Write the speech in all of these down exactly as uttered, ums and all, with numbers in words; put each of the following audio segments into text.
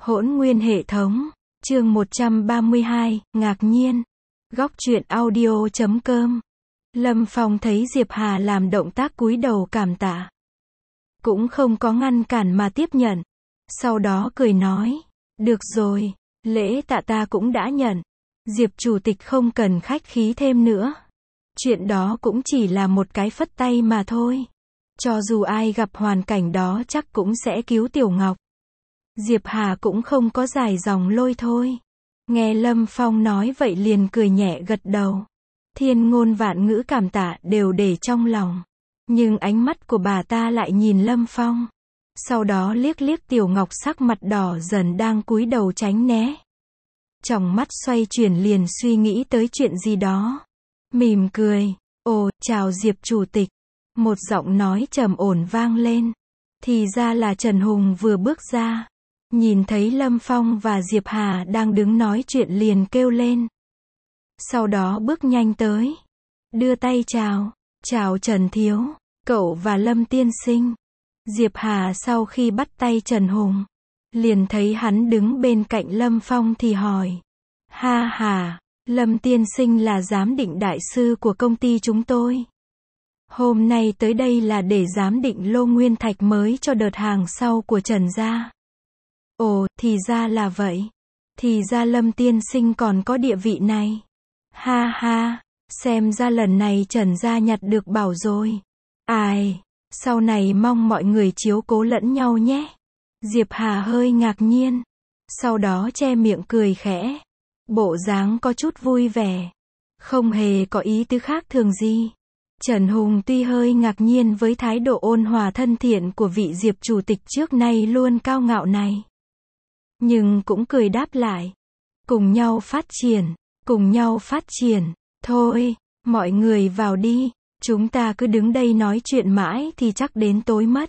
Hỗn nguyên hệ thống, chương một trăm ba mươi hai, ngạc nhiên. Góc truyện audio chấm com. Lâm Phong thấy Diệp Hà làm động tác cúi đầu cảm tạ. Cũng không có ngăn cản mà tiếp nhận. Sau đó cười nói, được rồi, lễ tạ ta cũng đã nhận. Diệp chủ tịch không cần khách khí thêm nữa. Chuyện đó cũng chỉ là một cái phất tay mà thôi. Cho dù ai gặp hoàn cảnh đó chắc cũng sẽ cứu Tiểu Ngọc. Diệp Hà cũng không có dài dòng lôi thôi. Nghe Lâm Phong nói vậy liền cười nhẹ gật đầu. Thiên ngôn vạn ngữ cảm tạ đều để trong lòng. Nhưng ánh mắt của bà ta lại nhìn Lâm Phong. Sau đó liếc liếc Tiểu Ngọc sắc mặt đỏ dần đang cúi đầu tránh né. Trong mắt xoay chuyển liền suy nghĩ tới chuyện gì đó. Mỉm cười, ồ, chào Diệp chủ tịch. Một giọng nói trầm ổn vang lên. Thì ra là Trần Hùng vừa bước ra. Nhìn thấy Lâm Phong và Diệp Hà đang đứng nói chuyện liền kêu lên. Sau đó bước nhanh tới. Đưa tay chào. Chào Trần Thiếu, cậu và Lâm tiên sinh. Diệp Hà sau khi bắt tay Trần Hùng, liền thấy hắn đứng bên cạnh Lâm Phong thì hỏi. Ha ha, Lâm tiên sinh là giám định đại sư của công ty chúng tôi. Hôm nay tới đây là để giám định lô nguyên thạch mới cho đợt hàng sau của Trần gia. Ồ, thì ra là vậy. Thì ra Lâm tiên sinh còn có địa vị này. Ha ha, xem ra lần này Trần gia nhặt được bảo rồi. Ai, sau này mong mọi người chiếu cố lẫn nhau nhé. Diệp Hà hơi ngạc nhiên. Sau đó che miệng cười khẽ. Bộ dáng có chút vui vẻ. Không hề có ý tứ khác thường gì. Trần Hùng tuy hơi ngạc nhiên với thái độ ôn hòa thân thiện của vị Diệp chủ tịch trước nay luôn cao ngạo này. Nhưng cũng cười đáp lại. Cùng nhau phát triển, cùng nhau phát triển. Thôi, mọi người vào đi. Chúng ta cứ đứng đây nói chuyện mãi thì chắc đến tối mất.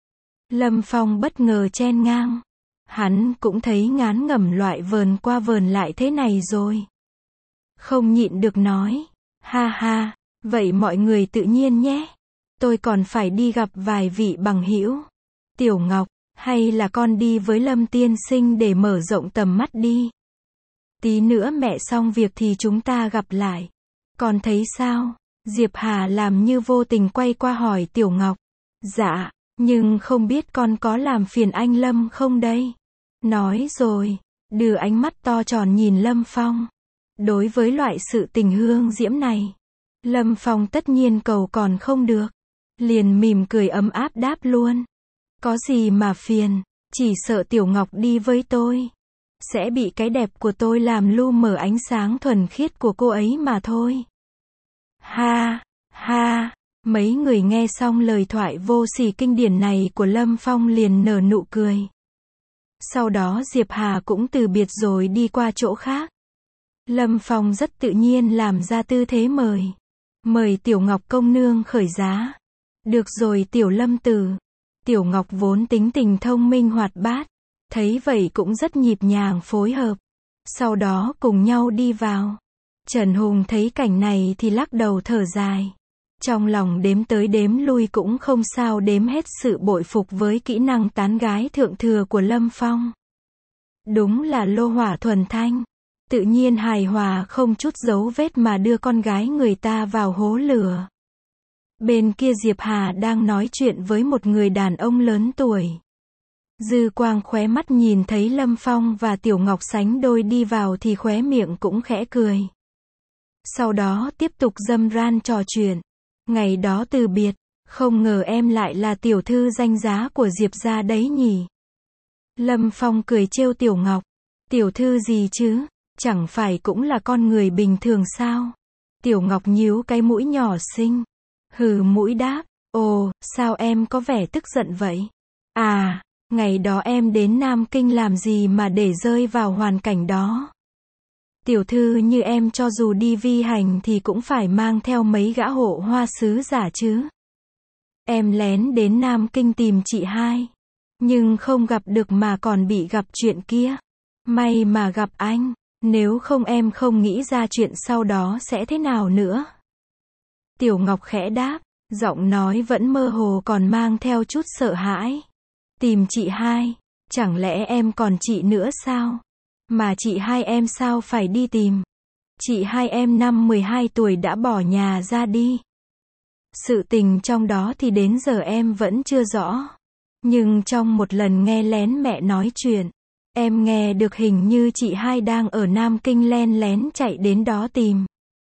Lâm Phong bất ngờ chen ngang. Hắn cũng thấy ngán ngẩm loại vờn qua vờn lại thế này rồi. Không nhịn được nói. Ha ha, vậy mọi người tự nhiên nhé. Tôi còn phải đi gặp vài vị bằng hữu. Tiểu Ngọc, hay là con đi với Lâm tiên sinh để mở rộng tầm mắt đi. Tí nữa mẹ xong việc thì chúng ta gặp lại. Con thấy sao? Diệp Hà làm như vô tình quay qua hỏi Tiểu Ngọc. Dạ, nhưng không biết con có làm phiền anh Lâm không đây? Nói rồi, đưa ánh mắt to tròn nhìn Lâm Phong. Đối với loại sự tình hương diễm này, Lâm Phong tất nhiên cầu còn không được. Liền mỉm cười ấm áp đáp luôn. Có gì mà phiền, chỉ sợ Tiểu Ngọc đi với tôi sẽ bị cái đẹp của tôi làm lu mờ ánh sáng thuần khiết của cô ấy mà thôi. Ha, ha, mấy người nghe xong lời thoại vô sỉ kinh điển này của Lâm Phong liền nở nụ cười. Sau đó Diệp Hà cũng từ biệt rồi đi qua chỗ khác. Lâm Phong rất tự nhiên làm ra tư thế mời. Mời Tiểu Ngọc công nương khởi giá. Được rồi Tiểu Lâm tử. Tiểu Ngọc vốn tính tình thông minh hoạt bát. Thấy vậy cũng rất nhịp nhàng phối hợp. Sau đó cùng nhau đi vào. Trần Hùng thấy cảnh này thì lắc đầu thở dài. Trong lòng đếm tới đếm lui cũng không sao đếm hết sự bội phục với kỹ năng tán gái thượng thừa của Lâm Phong. Đúng là lô hỏa thuần thanh. Tự nhiên hài hòa không chút dấu vết mà đưa con gái người ta vào hố lửa. Bên kia Diệp Hà đang nói chuyện với một người đàn ông lớn tuổi. Dư quang khóe mắt nhìn thấy Lâm Phong và Tiểu Ngọc sánh đôi đi vào thì khóe miệng cũng khẽ cười. Sau đó tiếp tục râm ran trò chuyện. Ngày đó từ biệt, không ngờ em lại là tiểu thư danh giá của Diệp gia đấy nhỉ. Lâm Phong cười trêu Tiểu Ngọc. Tiểu thư gì chứ, chẳng phải cũng là con người bình thường sao? Tiểu Ngọc nhíu cái mũi nhỏ xinh. Hừ mũi đáp, ồ, sao em có vẻ tức giận vậy? À, ngày đó em đến Nam Kinh làm gì mà để rơi vào hoàn cảnh đó? Tiểu thư như em cho dù đi vi hành thì cũng phải mang theo mấy gã hộ hoa sứ giả chứ. Em lén đến Nam Kinh tìm chị hai. Nhưng không gặp được mà còn bị gặp chuyện kia. May mà gặp anh. Nếu không em không nghĩ ra chuyện sau đó sẽ thế nào nữa. Tiểu Ngọc khẽ đáp. Giọng nói vẫn mơ hồ còn mang theo chút sợ hãi. Tìm chị hai. Chẳng lẽ em còn chị nữa sao? Mà chị hai em sao phải đi tìm? Chị hai em năm mười hai tuổi đã bỏ nhà ra đi. Sự tình trong đó thì đến giờ em vẫn chưa rõ. Nhưng trong một lần nghe lén mẹ nói chuyện, em nghe được hình như chị hai đang ở Nam Kinh len lén chạy đến đó tìm.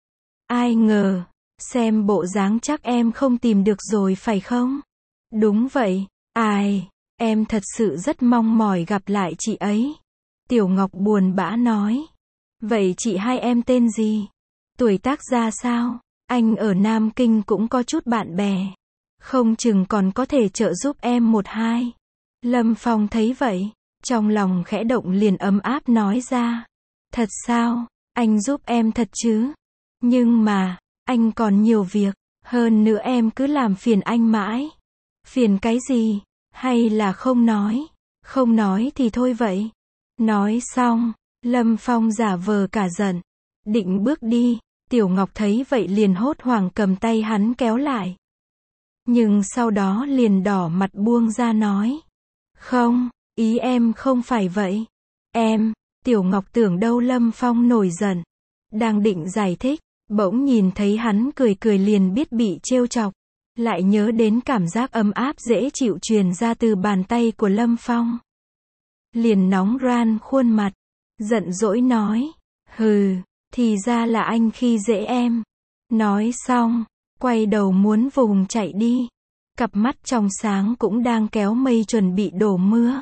Ai ngờ, xem bộ dáng chắc em không tìm được rồi phải không? Đúng vậy, ai, em thật sự rất mong mỏi gặp lại chị ấy. Tiểu Ngọc buồn bã nói. Vậy chị hai em tên gì? Tuổi tác ra sao? Anh ở Nam Kinh cũng có chút bạn bè. Không chừng còn có thể trợ giúp em một hai. Lâm Phong thấy vậy, trong lòng khẽ động liền ấm áp nói ra. Thật sao? Anh giúp em thật chứ? Nhưng mà, anh còn nhiều việc, hơn nữa em cứ làm phiền anh mãi. Phiền cái gì? Hay là không nói? Không nói thì thôi vậy. Nói xong, Lâm Phong giả vờ cả giận, định bước đi. Tiểu Ngọc thấy vậy liền hốt hoảng cầm tay hắn kéo lại. Nhưng sau đó liền đỏ mặt buông ra nói. Không, ý em không phải vậy. Em, Tiểu Ngọc tưởng đâu Lâm Phong nổi giận. Đang định giải thích, bỗng nhìn thấy hắn cười cười liền biết bị trêu chọc. Lại nhớ đến cảm giác ấm áp dễ chịu truyền ra từ bàn tay của Lâm Phong. Liền nóng ran khuôn mặt, giận dỗi nói. Hừ, thì ra là anh khi dễ em. Nói xong, quay đầu muốn vùng chạy đi. Cặp mắt trong sáng cũng đang kéo mây chuẩn bị đổ mưa.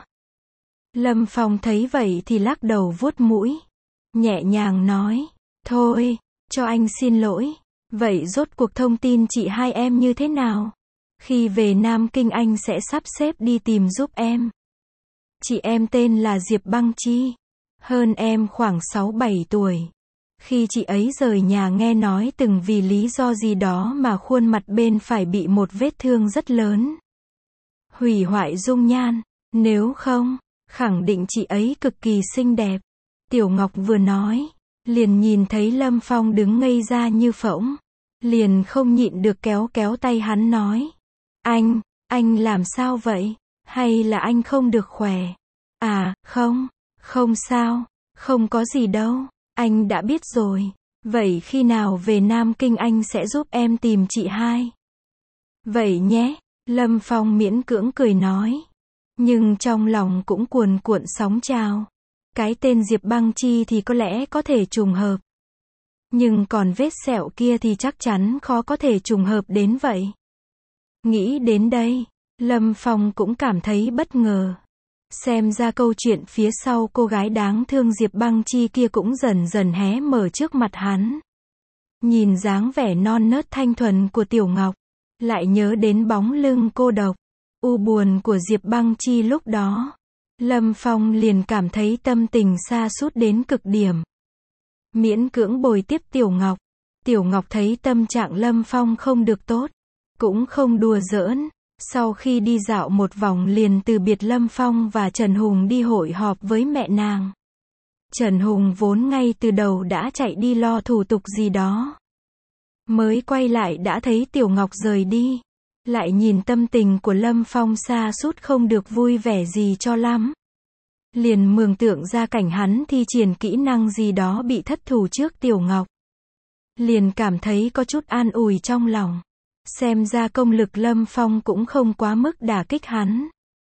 Lâm Phong thấy vậy thì lắc đầu vuốt mũi. Nhẹ nhàng nói. Thôi, cho anh xin lỗi. Vậy rốt cuộc thông tin chị hai em như thế nào? Khi về Nam Kinh anh sẽ sắp xếp đi tìm giúp em. Chị em tên là Diệp Băng Chi. Hơn em khoảng sáu bảy tuổi. Khi chị ấy rời nhà nghe nói từng vì lý do gì đó mà khuôn mặt bên phải bị một vết thương rất lớn. Hủy hoại dung nhan. Nếu không, khẳng định chị ấy cực kỳ xinh đẹp. Tiểu Ngọc vừa nói, liền nhìn thấy Lâm Phong đứng ngây ra như phỗng. Liền không nhịn được kéo kéo tay hắn nói. Anh, anh làm sao vậy? Hay là anh không được khỏe? À, không, không sao, không có gì đâu, anh đã biết rồi. Vậy khi nào về Nam Kinh anh sẽ giúp em tìm chị hai? Vậy nhé, Lâm Phong miễn cưỡng cười nói. Nhưng trong lòng cũng cuồn cuộn sóng trào. Cái tên Diệp Băng Chi thì có lẽ có thể trùng hợp. Nhưng còn vết sẹo kia thì chắc chắn khó có thể trùng hợp đến vậy. Nghĩ đến đây, Lâm Phong cũng cảm thấy bất ngờ. Xem ra câu chuyện phía sau cô gái đáng thương Diệp Băng Chi kia cũng dần dần hé mở trước mặt hắn. Nhìn dáng vẻ non nớt thanh thuần của Tiểu Ngọc, lại nhớ đến bóng lưng cô độc, u buồn của Diệp Băng Chi lúc đó. Lâm Phong liền cảm thấy tâm tình sa sút đến cực điểm. Miễn cưỡng bồi tiếp Tiểu Ngọc. Tiểu Ngọc thấy tâm trạng Lâm Phong không được tốt, cũng không đùa giỡn. Sau khi đi dạo một vòng liền từ biệt Lâm Phong và Trần Hùng đi hội họp với mẹ nàng. Trần Hùng vốn ngay từ đầu đã chạy đi lo thủ tục gì đó. Mới quay lại đã thấy Tiểu Ngọc rời đi. Lại nhìn tâm tình của Lâm Phong sa sút không được vui vẻ gì cho lắm. Liền mường tượng ra cảnh hắn thi triển kỹ năng gì đó bị thất thủ trước Tiểu Ngọc. Liền cảm thấy có chút an ủi trong lòng. Xem ra công lực Lâm Phong cũng không quá mức đả kích hắn.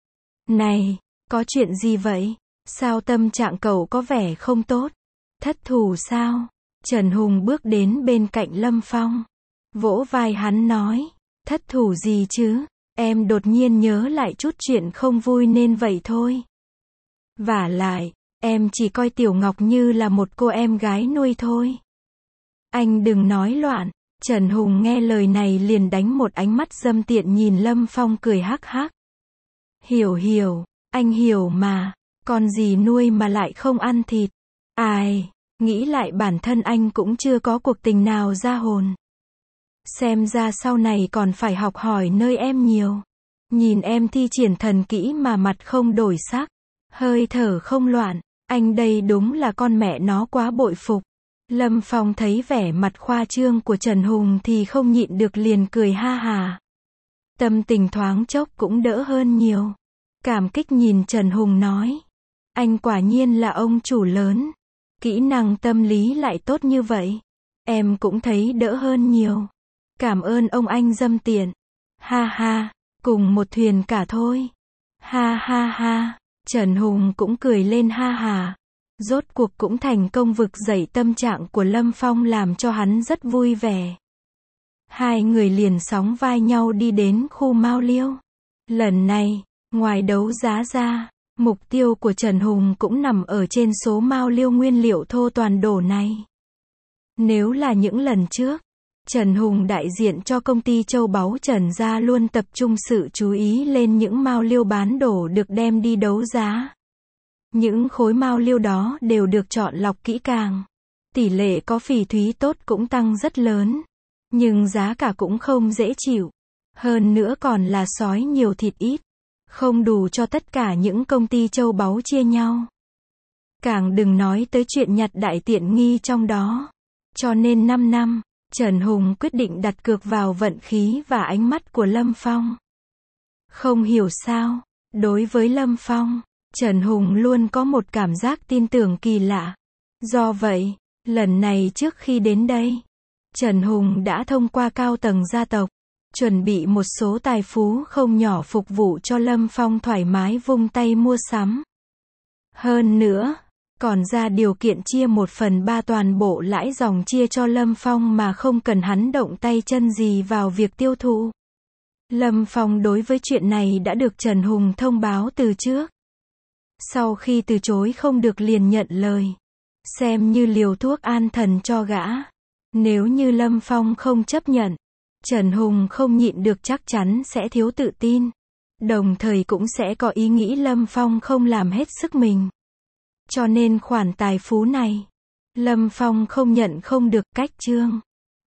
Này, có chuyện gì vậy? Sao tâm trạng cậu có vẻ không tốt? Thất thủ sao? Trần Hùng bước đến bên cạnh Lâm Phong. Vỗ vai hắn nói. Thất thủ gì chứ? Em đột nhiên nhớ lại chút chuyện không vui nên vậy thôi. Vả lại, em chỉ coi Tiểu Ngọc như là một cô em gái nuôi thôi. Anh đừng nói loạn. Trần Hùng nghe lời này liền đánh một ánh mắt dâm tiện nhìn Lâm Phong cười hắc hắc. Hiểu hiểu, anh hiểu mà, con gì nuôi mà lại không ăn thịt. Ai, nghĩ lại bản thân anh cũng chưa có cuộc tình nào ra hồn. Xem ra sau này còn phải học hỏi nơi em nhiều. Nhìn em thi triển thần kỹ mà mặt không đổi sắc, hơi thở không loạn, anh đây đúng là con mẹ nó quá bội phục. Lâm Phong thấy vẻ mặt khoa trương của Trần Hùng thì không nhịn được liền cười ha hà. Tâm tình thoáng chốc cũng đỡ hơn nhiều. Cảm kích nhìn Trần Hùng nói. Anh quả nhiên là ông chủ lớn. Kỹ năng tâm lý lại tốt như vậy. Em cũng thấy đỡ hơn nhiều. Cảm ơn ông anh dâm tiện. Ha ha, cùng một thuyền cả thôi. Ha ha ha, Trần Hùng cũng cười lên ha hà. Rốt cuộc cũng thành công vực dậy tâm trạng của Lâm Phong làm cho hắn rất vui vẻ. Hai người liền sóng vai nhau đi đến khu Mao Liêu. Lần này, ngoài đấu giá ra, mục tiêu của Trần Hùng cũng nằm ở trên số Mao Liêu nguyên liệu thô toàn đổ này. Nếu là những lần trước, Trần Hùng đại diện cho công ty châu báu Trần gia luôn tập trung sự chú ý lên những Mao Liêu bán đổ được đem đi đấu giá. Những khối Mao Liêu đó đều được chọn lọc kỹ càng. Tỷ lệ có phỉ thúy tốt cũng tăng rất lớn. Nhưng giá cả cũng không dễ chịu. Hơn nữa còn là sói nhiều thịt ít. Không đủ cho tất cả những công ty châu báu chia nhau. Càng đừng nói tới chuyện nhặt đại tiện nghi trong đó. Cho nên năm năm, Trần Hùng quyết định đặt cược vào vận khí và ánh mắt của Lâm Phong. Không hiểu sao, đối với Lâm Phong, Trần Hùng luôn có một cảm giác tin tưởng kỳ lạ. Do vậy, lần này trước khi đến đây, Trần Hùng đã thông qua cao tầng gia tộc, chuẩn bị một số tài phú không nhỏ phục vụ cho Lâm Phong thoải mái vung tay mua sắm. Hơn nữa, còn ra điều kiện chia một phần ba toàn bộ lãi dòng chia cho Lâm Phong mà không cần hắn động tay chân gì vào việc tiêu thụ. Lâm Phong đối với chuyện này đã được Trần Hùng thông báo từ trước. Sau khi từ chối không được liền nhận lời. Xem như liều thuốc an thần cho gã. Nếu như Lâm Phong không chấp nhận, Trần Hùng không nhịn được chắc chắn sẽ thiếu tự tin. Đồng thời cũng sẽ có ý nghĩ Lâm Phong không làm hết sức mình. Cho nên khoản tài phú này, Lâm Phong không nhận không được cách chương.